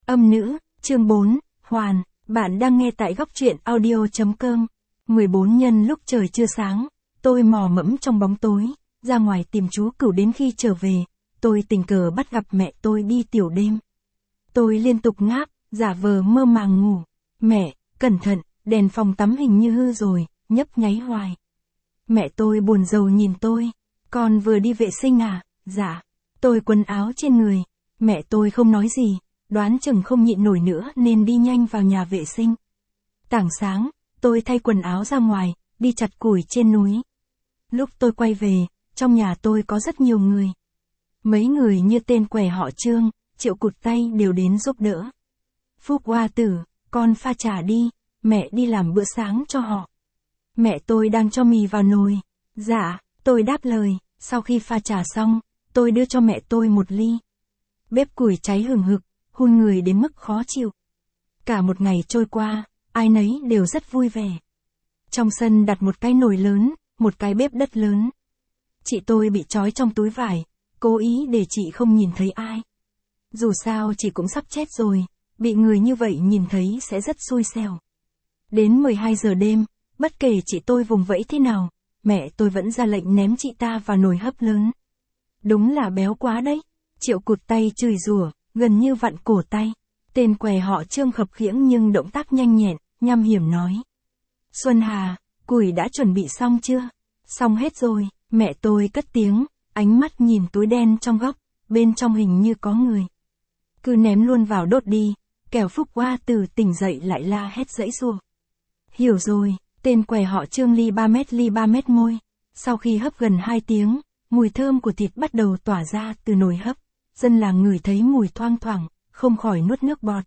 Âm nữ, chương 4, Hoàn, bạn đang nghe tại góc truyện audio.com. 14 nhân lúc trời chưa sáng, tôi mò mẫm trong bóng tối, ra ngoài tìm chú Cửu đến khi trở về, tôi tình cờ bắt gặp mẹ tôi đi tiểu đêm. Tôi liên tục ngáp, giả vờ mơ màng ngủ. Mẹ, cẩn thận, đèn phòng tắm hình như hư rồi, nhấp nháy hoài. Mẹ tôi buồn rầu nhìn tôi, con vừa đi vệ sinh à? Dạ. Tôi quần áo trên người, mẹ tôi không nói gì, đoán chừng không nhịn nổi nữa nên đi nhanh vào nhà vệ sinh. Tảng sáng, tôi thay quần áo ra ngoài, đi chặt củi trên núi. Lúc tôi quay về, trong nhà tôi có rất nhiều người. Mấy người như tên què họ Trương, Triệu Cụt Tay đều đến giúp đỡ. Phúc Hoa Tử, con pha trà đi, mẹ đi làm bữa sáng cho họ. Mẹ tôi đang cho mì vào nồi. Dạ, tôi đáp lời, sau khi pha trà xong, tôi đưa cho mẹ tôi một ly. Bếp củi cháy hừng hực, hun người đến mức khó chịu. Cả một ngày trôi qua, ai nấy đều rất vui vẻ. Trong sân đặt một cái nồi lớn, một cái bếp đất lớn. Chị tôi bị trói trong túi vải, cố ý để chị không nhìn thấy ai. Dù sao chị cũng sắp chết rồi, bị người như vậy nhìn thấy sẽ rất xui xẻo. Đến 12 giờ đêm, bất kể chị tôi vùng vẫy thế nào, mẹ tôi vẫn ra lệnh ném chị ta vào nồi hấp lớn. Đúng là béo quá đấy. Triệu Cụt Tay chửi rủa, gần như vặn cổ tay. Tên què họ Trương khập khiễng nhưng động tác nhanh nhẹn, nham hiểm nói. Xuân Hà, củi đã chuẩn bị xong chưa? Xong hết rồi, mẹ tôi cất tiếng, ánh mắt nhìn túi đen trong góc, bên trong hình như có người. Cứ ném luôn vào đốt đi, kẻo Phúc Hoa Tử tỉnh dậy lại la hét giãy giụa. Hiểu rồi, tên què họ Trương ly 3 mét môi. Sau khi hấp gần 2 tiếng, mùi thơm của thịt bắt đầu tỏa ra từ nồi hấp. Dân làng ngửi thấy mùi thoang thoảng, không khỏi nuốt nước bọt.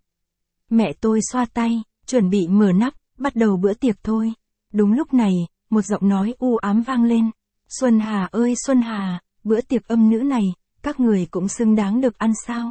Mẹ tôi xoa tay, chuẩn bị mở nắp, bắt đầu bữa tiệc thôi. Đúng lúc này, một giọng nói u ám vang lên. Xuân Hà ơi Xuân Hà, bữa tiệc âm nữ này, các người cũng xứng đáng được ăn sao?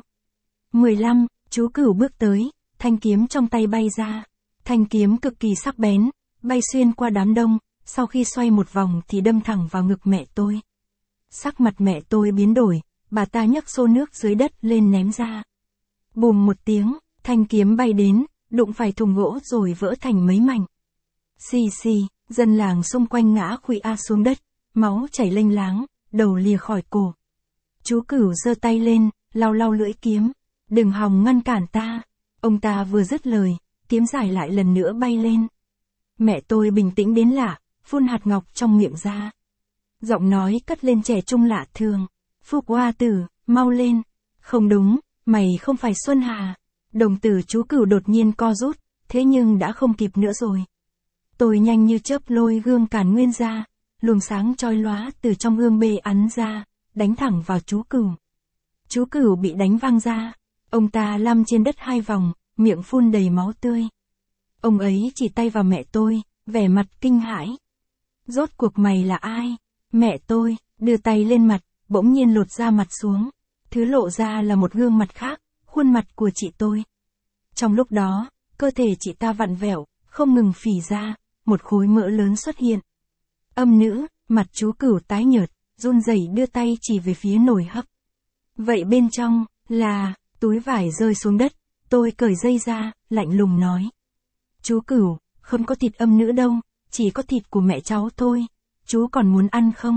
15, chú Cửu bước tới, thanh kiếm trong tay bay ra. Thanh kiếm cực kỳ sắc bén, bay xuyên qua đám đông, sau khi xoay một vòng thì đâm thẳng vào ngực mẹ tôi. Sắc mặt mẹ tôi biến đổi, bà ta nhấc xô nước dưới đất lên ném ra. Bùm một tiếng, thanh kiếm bay đến, đụng phải thùng gỗ rồi vỡ thành mấy mảnh. Xì xì, dân làng xung quanh ngã khuỵu xuống đất, máu chảy lênh láng, đầu lìa khỏi cổ. Chú Cửu giơ tay lên, lau lau lưỡi kiếm. Đừng hòng ngăn cản ta. Ông ta vừa dứt lời, kiếm dài lại lần nữa bay lên. Mẹ tôi bình tĩnh đến lạ, phun hạt ngọc trong miệng ra. Giọng nói cất lên trẻ trung lạ thường. Phúc Hoa Tử, mau lên. Không đúng, mày không phải Xuân Hà. Đồng tử chú Cửu đột nhiên co rút, thế nhưng đã không kịp nữa rồi. Tôi nhanh như chớp lôi gương Càn Nguyên ra, luồng sáng chói lóa từ trong gương bê ắn ra, đánh thẳng vào chú Cửu. Chú Cửu bị đánh văng ra, ông ta lăn trên đất 2 vòng, miệng phun đầy máu tươi. Ông ấy chỉ tay vào mẹ tôi, vẻ mặt kinh hãi. Rốt cuộc mày là ai? Mẹ tôi đưa tay lên mặt, bỗng nhiên lột da mặt xuống. Thứ lộ ra là một gương mặt khác, khuôn mặt của chị tôi. Trong lúc đó, cơ thể chị ta vặn vẹo, không ngừng phì ra, một khối mỡ lớn xuất hiện. Âm nữ, mặt chú Cửu tái nhợt, run rẩy đưa tay chỉ về phía nồi hấp. Vậy bên trong, là, túi vải rơi xuống đất, tôi cởi dây ra, lạnh lùng nói. Chú Cửu, không có thịt âm nữ đâu, chỉ có thịt của mẹ cháu thôi, chú còn muốn ăn không?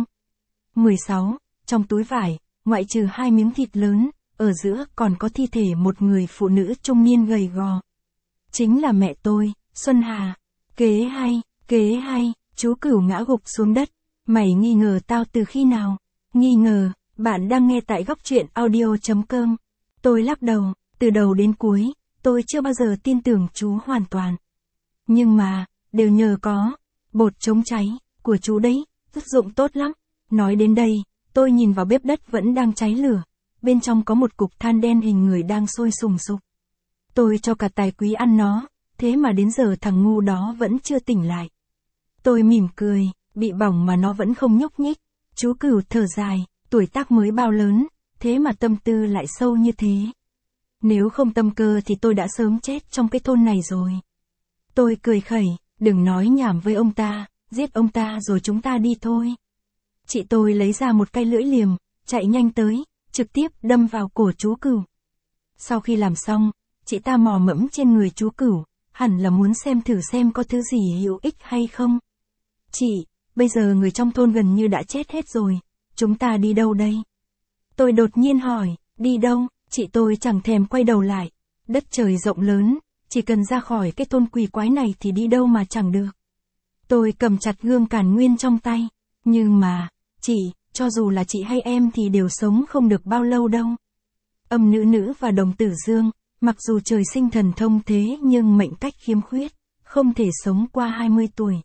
16, trong túi vải, ngoại trừ 2 miếng thịt lớn, ở giữa còn có thi thể một người phụ nữ trung niên gầy gò. Chính là mẹ tôi, Xuân Hà. Kế hay, chú Cửu ngã gục xuống đất. Mày nghi ngờ tao từ khi nào? Nghi ngờ, bạn đang nghe tại góc truyện audio.com. Tôi lắc đầu, từ đầu đến cuối, tôi chưa bao giờ tin tưởng chú hoàn toàn. Nhưng mà, đều nhờ có bột chống cháy của chú đấy, tác dụng tốt lắm. Nói đến đây, tôi nhìn vào bếp đất vẫn đang cháy lửa, bên trong có một cục than đen hình người đang sôi sùng sục. Tôi cho cả Tài Quý ăn nó, thế mà đến giờ thằng ngu đó vẫn chưa tỉnh lại. Tôi mỉm cười, bị bỏng mà nó vẫn không nhúc nhích. Chú Cửu thở dài, tuổi tác mới bao lớn, thế mà tâm tư lại sâu như thế. Nếu không tâm cơ thì tôi đã sớm chết trong cái thôn này rồi. Tôi cười khẩy, đừng nói nhảm với ông ta, giết ông ta rồi chúng ta đi thôi. Chị tôi lấy ra một cây lưỡi liềm, chạy nhanh tới, trực tiếp đâm vào cổ chú Cửu. Sau khi làm xong, Chị ta mò mẫm trên người chú Cửu, hẳn là muốn xem thử xem có thứ gì hữu ích hay không. Chị, bây giờ người trong thôn gần như đã chết hết rồi, chúng ta đi đâu đây? Tôi đột nhiên hỏi, đi đâu? Chị tôi chẳng thèm quay đầu lại. Đất trời rộng lớn, chỉ cần ra khỏi cái thôn quỷ quái này thì đi đâu mà chẳng được. Tôi cầm chặt gương càn nguyên trong tay. Nhưng mà, chị, cho dù là chị hay em thì đều sống không được bao lâu đâu. Âm nữ và đồng tử dương, mặc dù trời sinh thần thông thế nhưng mệnh cách khiếm khuyết, không thể sống qua 20 tuổi.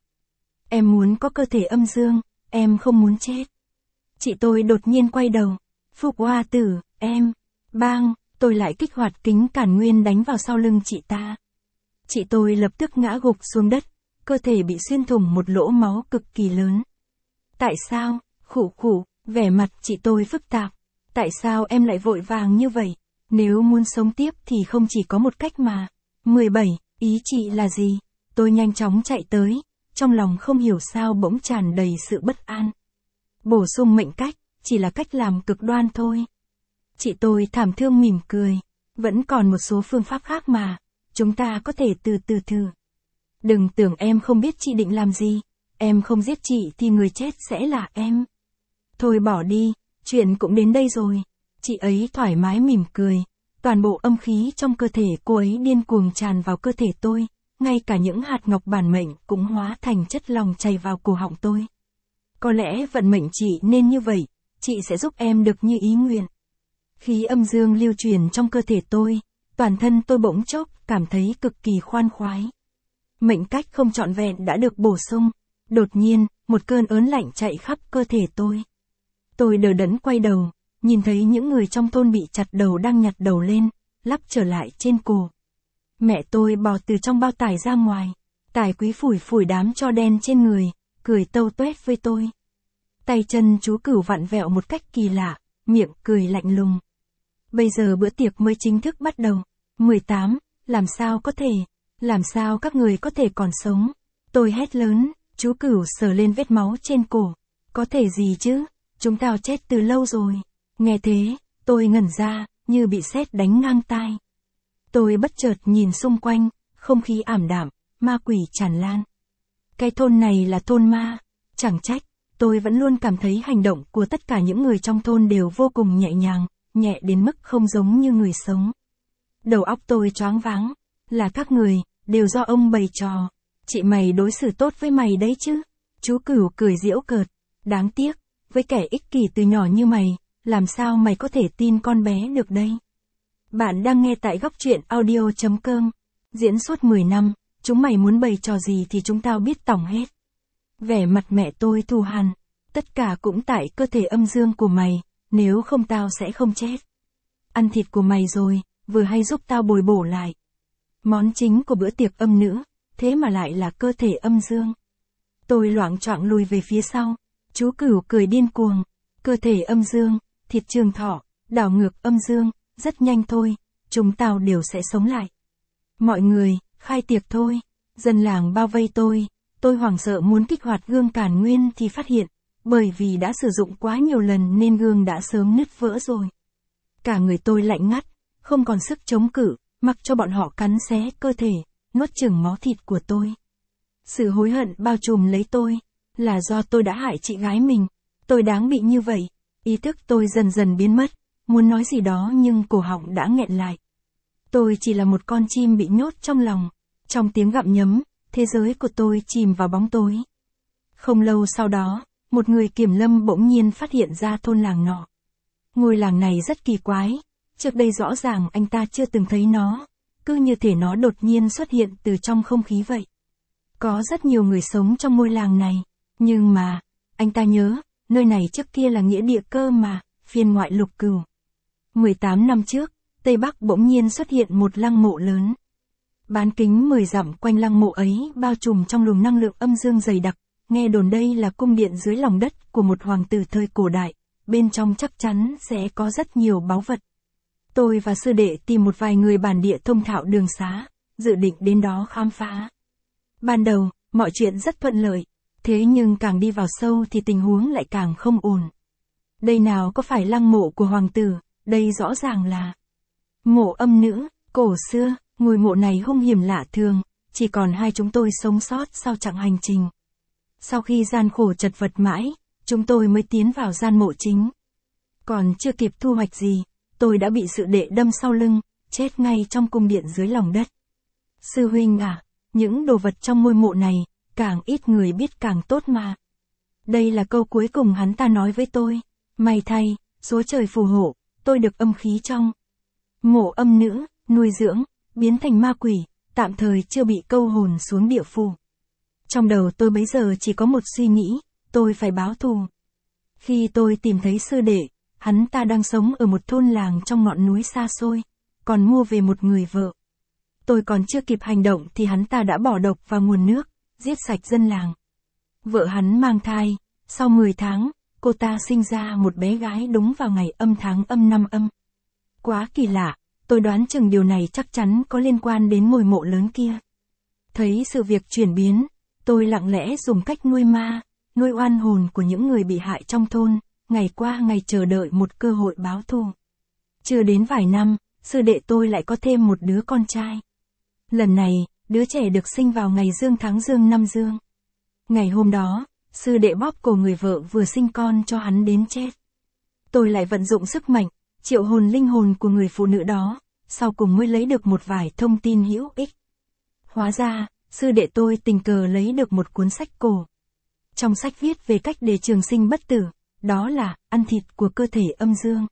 Em muốn có cơ thể âm dương, em không muốn chết. Chị tôi đột nhiên quay đầu. Phục Hoa Tử, em. Bang, tôi lại kích hoạt kính càn nguyên đánh vào sau lưng chị ta. Chị tôi lập tức ngã gục xuống đất, cơ thể bị xuyên thủng một lỗ máu cực kỳ lớn. Tại sao? Khụ khụ, vẻ mặt chị tôi phức tạp. Tại sao em lại vội vàng như vậy? Nếu muốn sống tiếp thì không chỉ có một cách mà. 17, ý chị là gì? Tôi nhanh chóng chạy tới, trong lòng không hiểu sao bỗng tràn đầy sự bất an. Bổ sung mệnh cách, chỉ là cách làm cực đoan thôi. Chị tôi thảm thương mỉm cười. Vẫn còn một số phương pháp khác mà, chúng ta có thể từ từ thử. Đừng tưởng em không biết chị định làm gì. Em không giết chị thì người chết sẽ là em. Thôi bỏ đi, chuyện cũng đến đây rồi. Chị ấy thoải mái mỉm cười. Toàn bộ âm khí trong cơ thể cô ấy điên cuồng tràn vào cơ thể tôi. Ngay cả những hạt ngọc bản mệnh cũng hóa thành chất lỏng chảy vào cổ họng tôi. Có lẽ vận mệnh chị nên như vậy, chị sẽ giúp em được như ý nguyện. Khí âm dương lưu truyền trong cơ thể tôi, toàn thân tôi bỗng chốc cảm thấy cực kỳ khoan khoái. Mệnh cách không trọn vẹn đã được bổ sung. Đột nhiên, một cơn ớn lạnh chạy khắp cơ thể tôi. Tôi đờ đẫn quay đầu, nhìn thấy những người trong thôn bị chặt đầu đang nhặt đầu lên, lắp trở lại trên cổ. Mẹ tôi bò từ trong bao tải ra ngoài. Tài Quý phủi phủi đám tro đen trên người, cười tâu tuét với tôi. Tay chân chú Cửu vặn vẹo một cách kỳ lạ, miệng cười lạnh lùng. Bây giờ bữa tiệc mới chính thức bắt đầu. 18, làm sao có thể? Làm sao các người có thể còn sống? Tôi hét lớn, chú Cửu sờ lên vết máu trên cổ. Có thể gì chứ? Chúng tao chết từ lâu rồi. Nghe thế, tôi ngẩn ra, như bị sét đánh ngang tai. Tôi bất chợt nhìn xung quanh, không khí ảm đạm, ma quỷ tràn lan. Cái thôn này là thôn ma, chẳng trách, tôi vẫn luôn cảm thấy hành động của tất cả những người trong thôn đều vô cùng nhẹ nhàng, nhẹ đến mức không giống như người sống. Đầu óc tôi choáng váng, là các người, đều do ông bày trò. Chị mày đối xử tốt với mày đấy chứ. Chú Cửu cười giễu cợt, đáng tiếc, với kẻ ích kỷ từ nhỏ như mày, làm sao mày có thể tin con bé được đây? Bạn đang nghe tại góc truyện audio.com. Diễn suốt 10 năm, chúng mày muốn bày trò gì thì chúng tao biết tỏng hết. Vẻ mặt mẹ tôi thù hằn, tất cả cũng tại cơ thể âm dương của mày, nếu không tao sẽ không chết. Ăn thịt của mày rồi, vừa hay giúp tao bồi bổ lại. Món chính của bữa tiệc âm nữ, thế mà lại là cơ thể âm dương. Tôi loạng choạng lùi về phía sau, chú Cửu cười điên cuồng. Cơ thể âm dương, thịt trường thọ, đảo ngược âm dương, rất nhanh thôi, chúng tao đều sẽ sống lại. Mọi người, khai tiệc thôi. Dân làng bao vây tôi hoảng sợ muốn kích hoạt gương càn nguyên thì phát hiện, bởi vì đã sử dụng quá nhiều lần nên gương đã sớm nứt vỡ rồi. Cả người tôi lạnh ngắt, không còn sức chống cự, mặc cho bọn họ cắn xé cơ thể, nuốt chửng máu thịt của tôi. Sự hối hận bao trùm lấy tôi, là do tôi đã hại chị gái mình, tôi đáng bị như vậy. Ý thức tôi dần dần biến mất, muốn nói gì đó nhưng cổ họng đã nghẹn lại. Tôi chỉ là một con chim bị nhốt trong lòng, trong tiếng gặm nhấm, thế giới của tôi chìm vào bóng tối. Không lâu sau đó, một người kiểm lâm bỗng nhiên phát hiện ra thôn làng nọ. Ngôi làng này rất kỳ quái, trước đây rõ ràng anh ta chưa từng thấy nó, cứ như thể nó đột nhiên xuất hiện từ trong không khí vậy. Có rất nhiều người sống trong ngôi làng này, nhưng mà, anh ta nhớ, nơi này trước kia là nghĩa địa cơ mà, phiên ngoại Lục Cửu. 18 năm trước, Tây Bắc bỗng nhiên xuất hiện một lăng mộ lớn. Bán kính 10 dặm quanh lăng mộ ấy bao trùm trong luồng năng lượng âm dương dày đặc, nghe đồn đây là cung điện dưới lòng đất của một hoàng tử thời cổ đại, bên trong chắc chắn sẽ có rất nhiều báu vật. Tôi và sư đệ tìm một vài người bản địa thông thạo đường xá, dự định đến đó khám phá. Ban đầu, mọi chuyện rất thuận lợi, thế nhưng càng đi vào sâu thì tình huống lại càng không ổn. Đây nào có phải lăng mộ của hoàng tử, đây rõ ràng là mộ âm nữ, Cổ xưa, ngôi mộ này hung hiểm lạ thường, chỉ còn hai chúng tôi sống sót sau chặng hành trình. Sau khi gian khổ chật vật mãi, chúng tôi mới tiến vào gian mộ chính. Còn chưa kịp thu hoạch gì, tôi đã bị sự đệ đâm sau lưng, chết ngay trong cung điện dưới lòng đất. Sư huynh à, những đồ vật trong ngôi mộ này, càng ít người biết càng tốt mà. Đây là câu cuối cùng hắn ta nói với tôi. May thay, số trời phù hộ, tôi được âm khí trong mộ âm nữ, nuôi dưỡng, biến thành ma quỷ, tạm thời chưa bị câu hồn xuống địa phủ. Trong đầu tôi bấy giờ chỉ có một suy nghĩ, tôi phải báo thù. Khi tôi tìm thấy sư đệ, hắn ta đang sống ở một thôn làng trong ngọn núi xa xôi, còn mua về một người vợ. Tôi còn chưa kịp hành động thì hắn ta đã bỏ độc vào nguồn nước, giết sạch dân làng. Vợ hắn mang thai, sau 10 tháng, cô ta sinh ra một bé gái đúng vào ngày âm tháng âm năm âm. Quá kỳ lạ, tôi đoán chừng điều này chắc chắn có liên quan đến ngôi mộ lớn kia. Thấy sự việc chuyển biến, tôi lặng lẽ dùng cách nuôi ma, nuôi oan hồn của những người bị hại trong thôn, ngày qua ngày chờ đợi một cơ hội báo thù. Chưa đến vài năm, sư đệ tôi lại có thêm một đứa con trai. Lần này, đứa trẻ được sinh vào ngày dương tháng dương năm dương. Ngày hôm đó, sư đệ bóp cổ người vợ vừa sinh con cho hắn đến chết. Tôi lại vận dụng sức mạnh, triệu hồn linh hồn của người phụ nữ đó, sau cùng mới lấy được một vài thông tin hữu ích. Hóa ra, sư đệ tôi tình cờ lấy được một cuốn sách cổ. Trong sách viết về cách để trường sinh bất tử, đó là ăn thịt của cơ thể âm dương.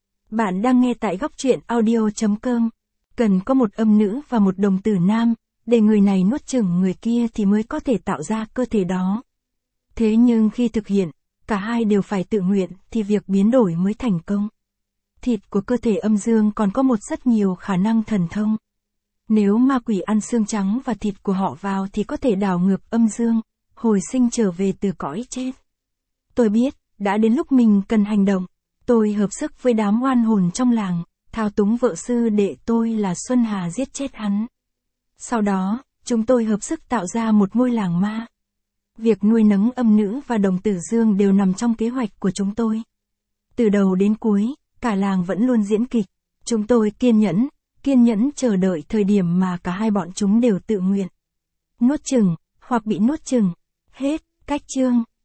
Bạn đang nghe tại góc truyện audio.com. Cần có một âm nữ và một đồng tử nam, để người này nuốt chửng người kia thì mới có thể tạo ra cơ thể đó. Thế nhưng khi thực hiện, cả hai đều phải tự nguyện thì việc biến đổi mới thành công. Thịt của cơ thể âm dương còn có một rất nhiều khả năng thần thông. Nếu ma quỷ ăn xương trắng và thịt của họ vào thì có thể đảo ngược âm dương, hồi sinh trở về từ cõi chết. Tôi biết, đã đến lúc mình cần hành động. Tôi hợp sức với đám oan hồn trong làng, thao túng vợ sư đệ tôi là Xuân Hà giết chết hắn. Sau đó, chúng tôi hợp sức tạo ra một ngôi làng ma. Việc nuôi nấng âm nữ và đồng tử dương đều nằm trong kế hoạch của chúng tôi. Từ đầu đến cuối, cả làng vẫn luôn diễn kịch. Chúng tôi kiên nhẫn chờ đợi thời điểm mà cả hai bọn chúng đều tự nguyện nuốt chửng, hoặc bị nuốt chửng. Hết, cách chương.